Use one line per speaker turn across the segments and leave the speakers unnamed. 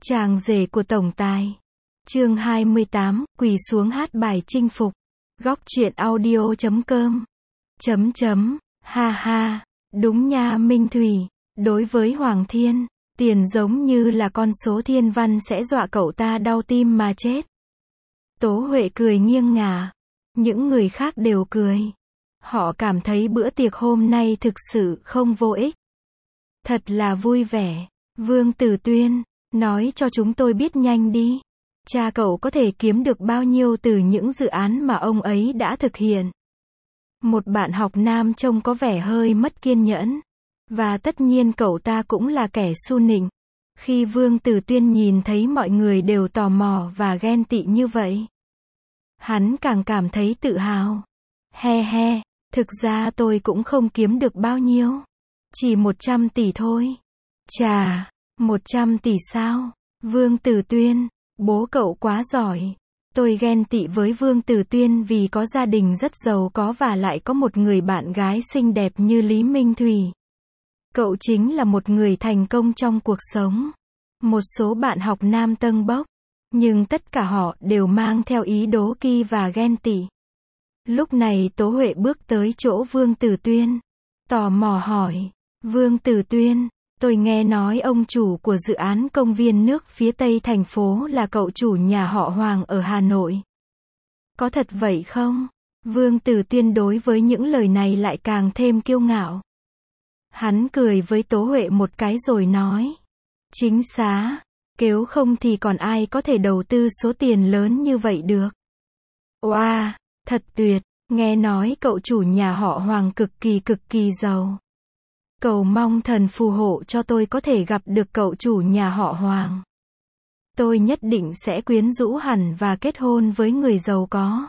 Chàng rể của tổng tài. Chương 28, quỳ xuống hát bài chinh phục. Góc truyện audio.com. Ha ha, đúng nha Minh Thùy, đối với Hoàng Thiên, tiền giống như là con số thiên văn sẽ dọa cậu ta đau tim mà chết. Tố Huệ cười nghiêng ngả. Những người khác đều cười. Họ cảm thấy bữa tiệc hôm nay thực sự không vô ích. Thật là vui vẻ. Vương Tử Tuyên, nói cho chúng tôi biết nhanh đi. Cha cậu có thể kiếm được bao nhiêu từ những dự án mà ông ấy đã thực hiện? Một bạn học nam trông có vẻ hơi mất kiên nhẫn. Và tất nhiên cậu ta cũng là kẻ su nịnh. Khi Vương Tử Tuyên nhìn thấy mọi người đều tò mò và ghen tị như vậy, hắn càng cảm thấy tự hào. He he, thực ra tôi cũng không kiếm được bao nhiêu. Chỉ 100 tỷ thôi. Chà, 100 tỷ sao? Vương Tử Tuyên, bố cậu quá giỏi. Tôi ghen tị với Vương Tử Tuyên vì có gia đình rất giàu có và lại có một người bạn gái xinh đẹp như Lý Minh Thùy. Cậu chính là một người thành công trong cuộc sống. Một số bạn học nam tâng bốc, nhưng tất cả họ đều mang theo ý đố kỵ và ghen tị. Lúc này Tố Huệ bước tới chỗ Vương Tử Tuyên, tò mò hỏi, Vương Tử Tuyên, tôi nghe nói ông chủ của dự án công viên nước phía tây thành phố là cậu chủ nhà họ Hoàng ở Hà Nội. Có thật vậy không? Vương Tử Tuyên đối với những lời này lại càng thêm kiêu ngạo. Hắn cười với Tố Huệ một cái rồi nói, chính xác, nếu không thì còn ai có thể đầu tư số tiền lớn như vậy được. Wow, thật tuyệt, nghe nói cậu chủ nhà họ Hoàng cực kỳ giàu. Cầu mong thần phù hộ cho tôi có thể gặp được cậu chủ nhà họ Hoàng. Tôi nhất định sẽ quyến rũ hẳn và kết hôn với người giàu có.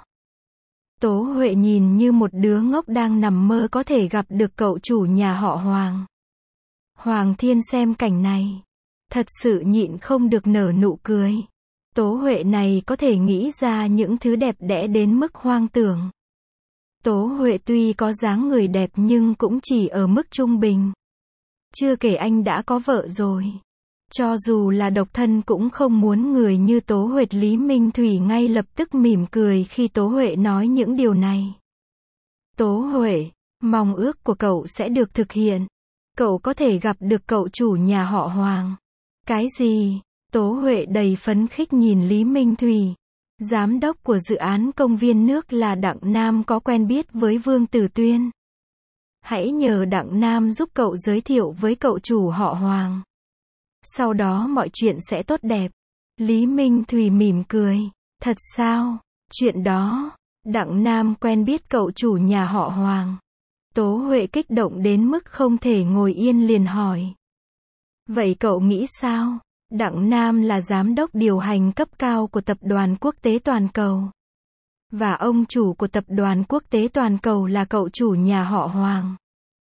Tố Huệ nhìn như một đứa ngốc đang nằm mơ có thể gặp được cậu chủ nhà họ Hoàng. Hoàng Thiên xem cảnh này, thật sự nhịn không được nở nụ cười. Tố Huệ này có thể nghĩ ra những thứ đẹp đẽ đến mức hoang tưởng. Tố Huệ tuy có dáng người đẹp nhưng cũng chỉ ở mức trung bình. Chưa kể anh đã có vợ rồi. Cho dù là độc thân cũng không muốn người như Tố Huệ. Lý Minh Thùy ngay lập tức mỉm cười khi Tố Huệ nói những điều này. Tố Huệ, mong ước của cậu sẽ được thực hiện. Cậu có thể gặp được cậu chủ nhà họ Hoàng. Cái gì? Tố Huệ đầy phấn khích nhìn Lý Minh Thùy. Giám đốc của dự án công viên nước là Đặng Nam có quen biết với Vương Tử Tuyên. Hãy nhờ Đặng Nam giúp cậu giới thiệu với cậu chủ họ Hoàng. Sau đó mọi chuyện sẽ tốt đẹp. Lý Minh Thùy mỉm cười. Thật sao? Chuyện đó, Đặng Nam quen biết cậu chủ nhà họ Hoàng. Tố Huệ kích động đến mức không thể ngồi yên liền hỏi. Vậy cậu nghĩ sao? Đặng Nam là giám đốc điều hành cấp cao của tập đoàn quốc tế toàn cầu. Và ông chủ của tập đoàn quốc tế toàn cầu là cậu chủ nhà họ Hoàng.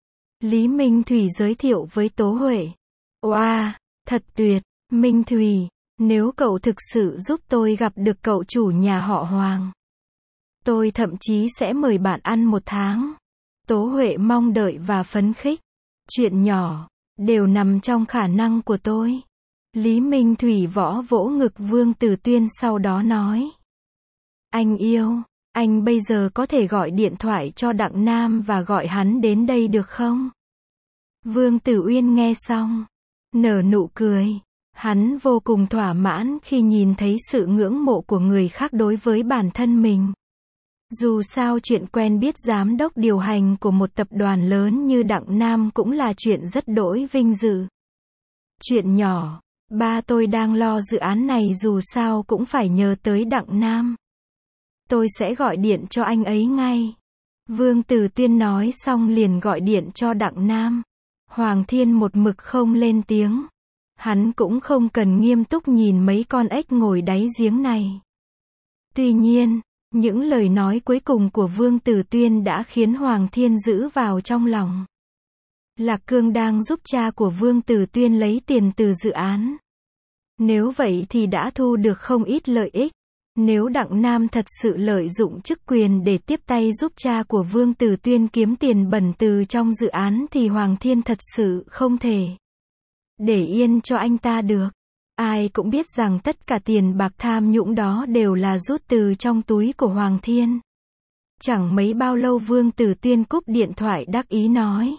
Lý Minh Thùy giới thiệu với Tố Huệ. Wow, thật tuyệt, Minh Thùy, nếu cậu thực sự giúp tôi gặp được cậu chủ nhà họ Hoàng, tôi thậm chí sẽ mời bạn ăn 1 tháng. Tố Huệ mong đợi và phấn khích. Chuyện nhỏ, đều nằm trong khả năng của tôi. Lý Minh Thùy vỗ ngực Vương Tử Tuyên sau đó nói. Anh yêu, anh bây giờ có thể gọi điện thoại cho Đặng Nam và gọi hắn đến đây được không? Vương Tử Uyên nghe xong, nở nụ cười. Hắn vô cùng thỏa mãn khi nhìn thấy sự ngưỡng mộ của người khác đối với bản thân mình. Dù sao chuyện quen biết giám đốc điều hành của một tập đoàn lớn như Đặng Nam cũng là chuyện rất đỗi vinh dự. Chuyện nhỏ, ba tôi đang lo dự án này dù sao cũng phải nhờ tới Đặng Nam. Tôi sẽ gọi điện cho anh ấy ngay. Vương Tử Tuyên nói xong liền gọi điện cho Đặng Nam. Hoàng Thiên một mực không lên tiếng. Hắn cũng không cần nghiêm túc nhìn mấy con ếch ngồi đáy giếng này. Tuy nhiên, những lời nói cuối cùng của Vương Tử Tuyên đã khiến Hoàng Thiên giữ vào trong lòng. Lạc Cương đang giúp cha của Vương Tử Tuyên lấy tiền từ dự án. Nếu vậy thì đã thu được không ít lợi ích. Nếu Đặng Nam thật sự lợi dụng chức quyền để tiếp tay giúp cha của Vương Tử Tuyên kiếm tiền bẩn từ trong dự án thì Hoàng Thiên thật sự không thể để yên cho anh ta được. Ai cũng biết rằng tất cả tiền bạc tham nhũng đó đều là rút từ trong túi của Hoàng Thiên. Chẳng mấy bao lâu Vương Tử Tuyên cúp điện thoại đắc ý nói.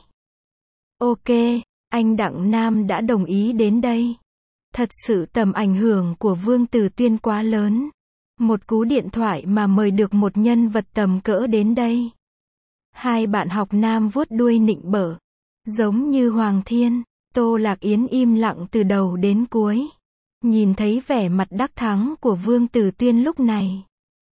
Ok, anh Đặng Nam đã đồng ý đến đây. Thật sự tầm ảnh hưởng của Vương Tử Tuyên quá lớn. Một cú điện thoại mà mời được một nhân vật tầm cỡ đến đây. Hai bạn học nam vuốt đuôi nịnh bợ. Giống như Hoàng Thiên, Tô Lạc Yến im lặng từ đầu đến cuối. Nhìn thấy vẻ mặt đắc thắng của Vương Tử Tuyên lúc này.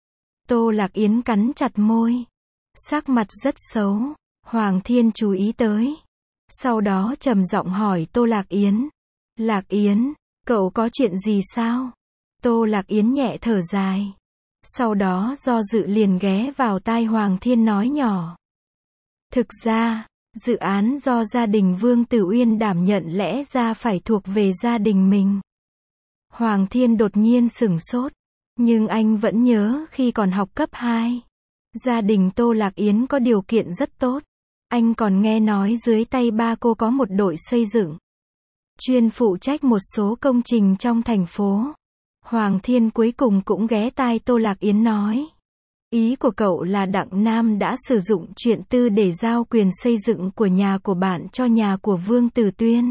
Tô Lạc Yến cắn chặt môi. Sắc mặt rất xấu. Hoàng Thiên chú ý tới. Sau đó trầm giọng hỏi Tô Lạc Yến. Lạc Yến, cậu có chuyện gì sao? Tô Lạc Yến nhẹ thở dài. Sau đó do dự liền ghé vào tai Hoàng Thiên nói nhỏ. Thực ra, dự án do gia đình Vương Tử Uyên đảm nhận lẽ ra phải thuộc về gia đình mình. Hoàng Thiên đột nhiên sửng sốt. Nhưng anh vẫn nhớ khi còn học cấp 2. Gia đình Tô Lạc Yến có điều kiện rất tốt. Anh còn nghe nói dưới tay ba cô có một đội xây dựng. Chuyên phụ trách một số công trình trong thành phố. Hoàng Thiên cuối cùng cũng ghé tai Tô Lạc Yến nói. Ý của cậu là Đặng Nam đã sử dụng chuyện tư để giao quyền xây dựng của nhà của bạn cho nhà của Vương Tử Tuyên.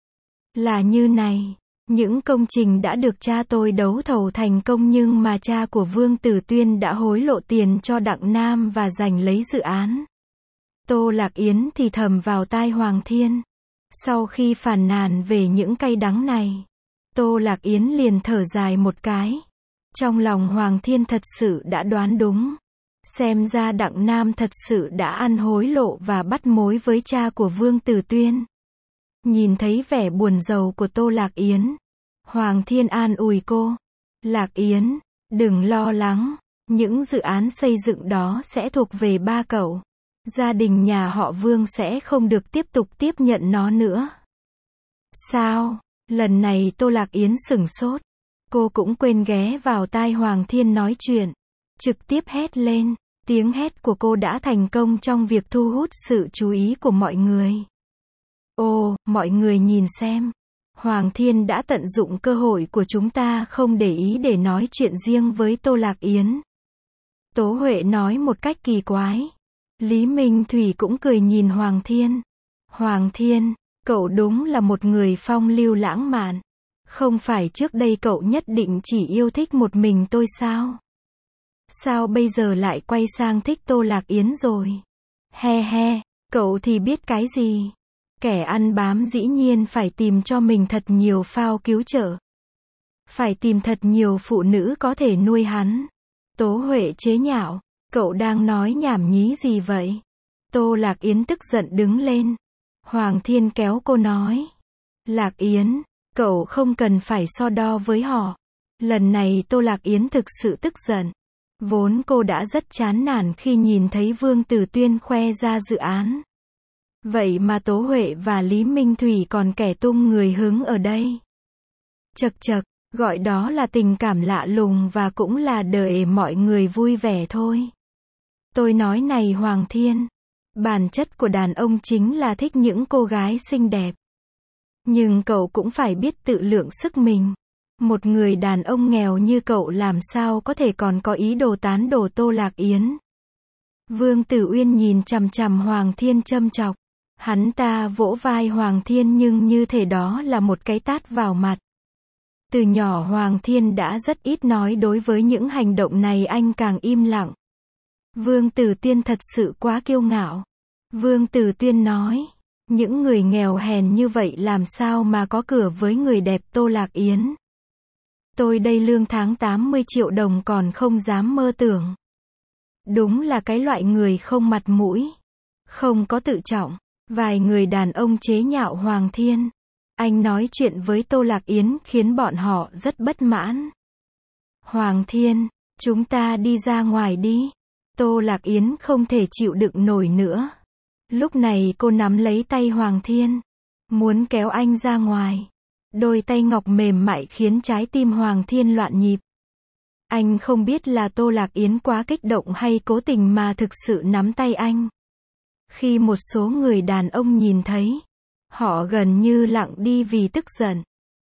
Là như này. Những công trình đã được cha tôi đấu thầu thành công nhưng mà cha của Vương Tử Tuyên đã hối lộ tiền cho Đặng Nam và giành lấy dự án. Tô Lạc Yến thì thầm vào tai Hoàng Thiên. Sau khi phàn nàn về những cay đắng này, Tô Lạc Yến liền thở dài một cái. Trong lòng Hoàng Thiên thật sự đã đoán đúng. Xem ra Đặng Nam thật sự đã ăn hối lộ và bắt mối với cha của Vương Tử Tuyên. Nhìn thấy vẻ buồn rầu của Tô Lạc Yến, Hoàng Thiên an ủi cô. Lạc Yến, đừng lo lắng, những dự án xây dựng đó sẽ thuộc về ba cậu. Gia đình nhà họ Vương sẽ không được tiếp tục tiếp nhận nó nữa. Sao? Lần này Tô Lạc Yến sửng sốt. Cô cũng quên ghé vào tai Hoàng Thiên nói chuyện. Trực tiếp hét lên. Tiếng hét của cô đã thành công trong việc thu hút sự chú ý của mọi người. Ồ, mọi người nhìn xem. Hoàng Thiên đã tận dụng cơ hội của chúng ta không để ý để nói chuyện riêng với Tô Lạc Yến. Tố Huệ nói một cách kỳ quái. Lý Minh Thủy cũng cười nhìn Hoàng Thiên. Hoàng Thiên, cậu đúng là một người phong lưu lãng mạn. Không phải trước đây cậu nhất định chỉ yêu thích một mình tôi sao? Sao bây giờ lại quay sang thích Tô Lạc Yến rồi? He he, cậu thì biết cái gì? Kẻ ăn bám dĩ nhiên phải tìm cho mình thật nhiều phao cứu trợ. Phải tìm thật nhiều phụ nữ có thể nuôi hắn. Tố Huệ chế nhạo. Cậu đang nói nhảm nhí gì vậy? Tô Lạc Yến tức giận đứng lên. Hoàng Thiên kéo cô nói. Lạc Yến, cậu không cần phải so đo với họ. Lần này Tô Lạc Yến thực sự tức giận. Vốn cô đã rất chán nản khi nhìn thấy Vương Tử Tuyên khoe ra dự án. Vậy mà Tố Huệ và Lý Minh Thủy còn kẻ tung người hứng ở đây. Chậc chậc, gọi đó là tình cảm lạ lùng và cũng là để mọi người vui vẻ thôi. Tôi nói này Hoàng Thiên, bản chất của đàn ông chính là thích những cô gái xinh đẹp. Nhưng cậu cũng phải biết tự lượng sức mình. Một người đàn ông nghèo như cậu làm sao có thể còn có ý đồ tán đổ Tô Lạc Yến. Vương Tử Uyên nhìn chằm chằm Hoàng Thiên châm chọc. Hắn ta vỗ vai Hoàng Thiên nhưng như thể đó là một cái tát vào mặt. Từ nhỏ Hoàng Thiên đã rất ít nói đối với những hành động này anh càng im lặng. Vương Tử Tuyên thật sự quá kiêu ngạo. Vương Tử Tuyên nói. Những người nghèo hèn như vậy làm sao mà có cửa với người đẹp Tô Lạc Yến. Tôi đây lương tháng 80 triệu đồng còn không dám mơ tưởng. Đúng là cái loại người không mặt mũi. Không có tự trọng. Vài người đàn ông chế nhạo Hoàng Thiên. Anh nói chuyện với Tô Lạc Yến khiến bọn họ rất bất mãn. Hoàng Thiên, chúng ta đi ra ngoài đi. Tô Lạc Yến không thể chịu đựng nổi nữa. Lúc này cô nắm lấy tay Hoàng Thiên. Muốn kéo anh ra ngoài. Đôi tay ngọc mềm mại khiến trái tim Hoàng Thiên loạn nhịp. Anh không biết là Tô Lạc Yến quá kích động hay cố tình mà thực sự nắm tay anh. Khi một số người đàn ông nhìn thấy, họ gần như lặng đi vì tức giận.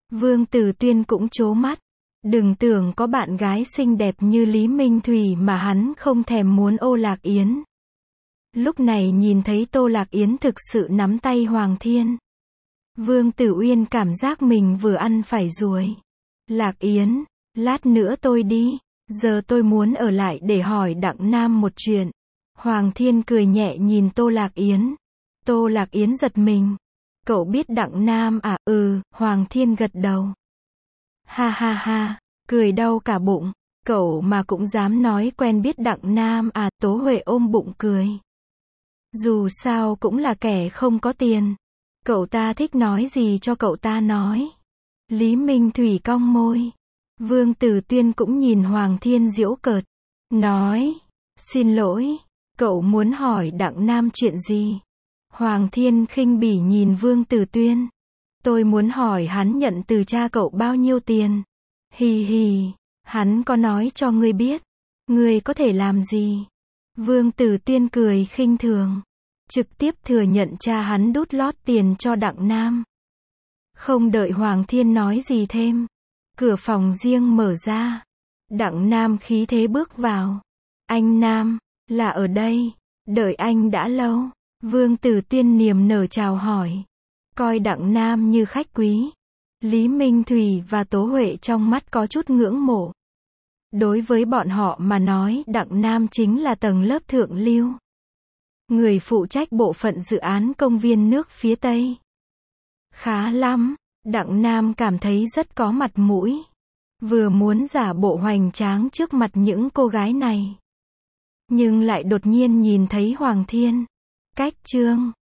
Vương Tử Tuyên cũng trố mắt. Đừng tưởng có bạn gái xinh đẹp như Lý Minh Thủy mà hắn không thèm muốn ô Lạc Yến. Lúc này nhìn thấy Tô Lạc Yến thực sự nắm tay Hoàng Thiên. Vương Tử Uyên cảm giác mình vừa ăn phải ruồi. Lạc Yến, lát nữa tôi đi. Giờ tôi muốn ở lại để hỏi Đặng Nam một chuyện. Hoàng Thiên cười nhẹ nhìn Tô Lạc Yến. Tô Lạc Yến giật mình. Cậu biết Đặng Nam à? Ừ, Hoàng Thiên gật đầu. Ha ha ha, cười đau cả bụng. Cậu mà cũng dám nói quen biết Đặng Nam à? Tố Huệ ôm bụng cười. Dù sao cũng là kẻ không có tiền. Cậu ta thích nói gì cho cậu ta nói. Lý Minh Thủy cong môi. Vương Tử Tuyên cũng nhìn Hoàng Thiên giễu cợt. Nói, xin lỗi, cậu muốn hỏi Đặng Nam chuyện gì? Hoàng Thiên khinh bỉ nhìn Vương Tử Tuyên. Tôi muốn hỏi hắn nhận từ cha cậu bao nhiêu tiền. Hì hì, hắn có nói cho ngươi biết. Ngươi có thể làm gì? Vương Tử Tuyên cười khinh thường. Trực tiếp thừa nhận cha hắn đút lót tiền cho Đặng Nam. Không đợi Hoàng Thiên nói gì thêm. Cửa phòng riêng mở ra. Đặng Nam khí thế bước vào. Anh Nam, là ở đây. Đợi anh đã lâu. Vương Tử Tuyên niềm nở chào hỏi. Coi Đặng Nam như khách quý. Lý Minh Thủy và Tố Huệ trong mắt có chút ngưỡng mộ. Đối với bọn họ mà nói Đặng Nam chính là tầng lớp thượng lưu. Người phụ trách bộ phận dự án công viên nước phía Tây. Khá lắm, Đặng Nam cảm thấy rất có mặt mũi. Vừa muốn giả bộ hoành tráng trước mặt những cô gái này. Nhưng lại đột nhiên nhìn thấy Hoàng Thiên. Cách chương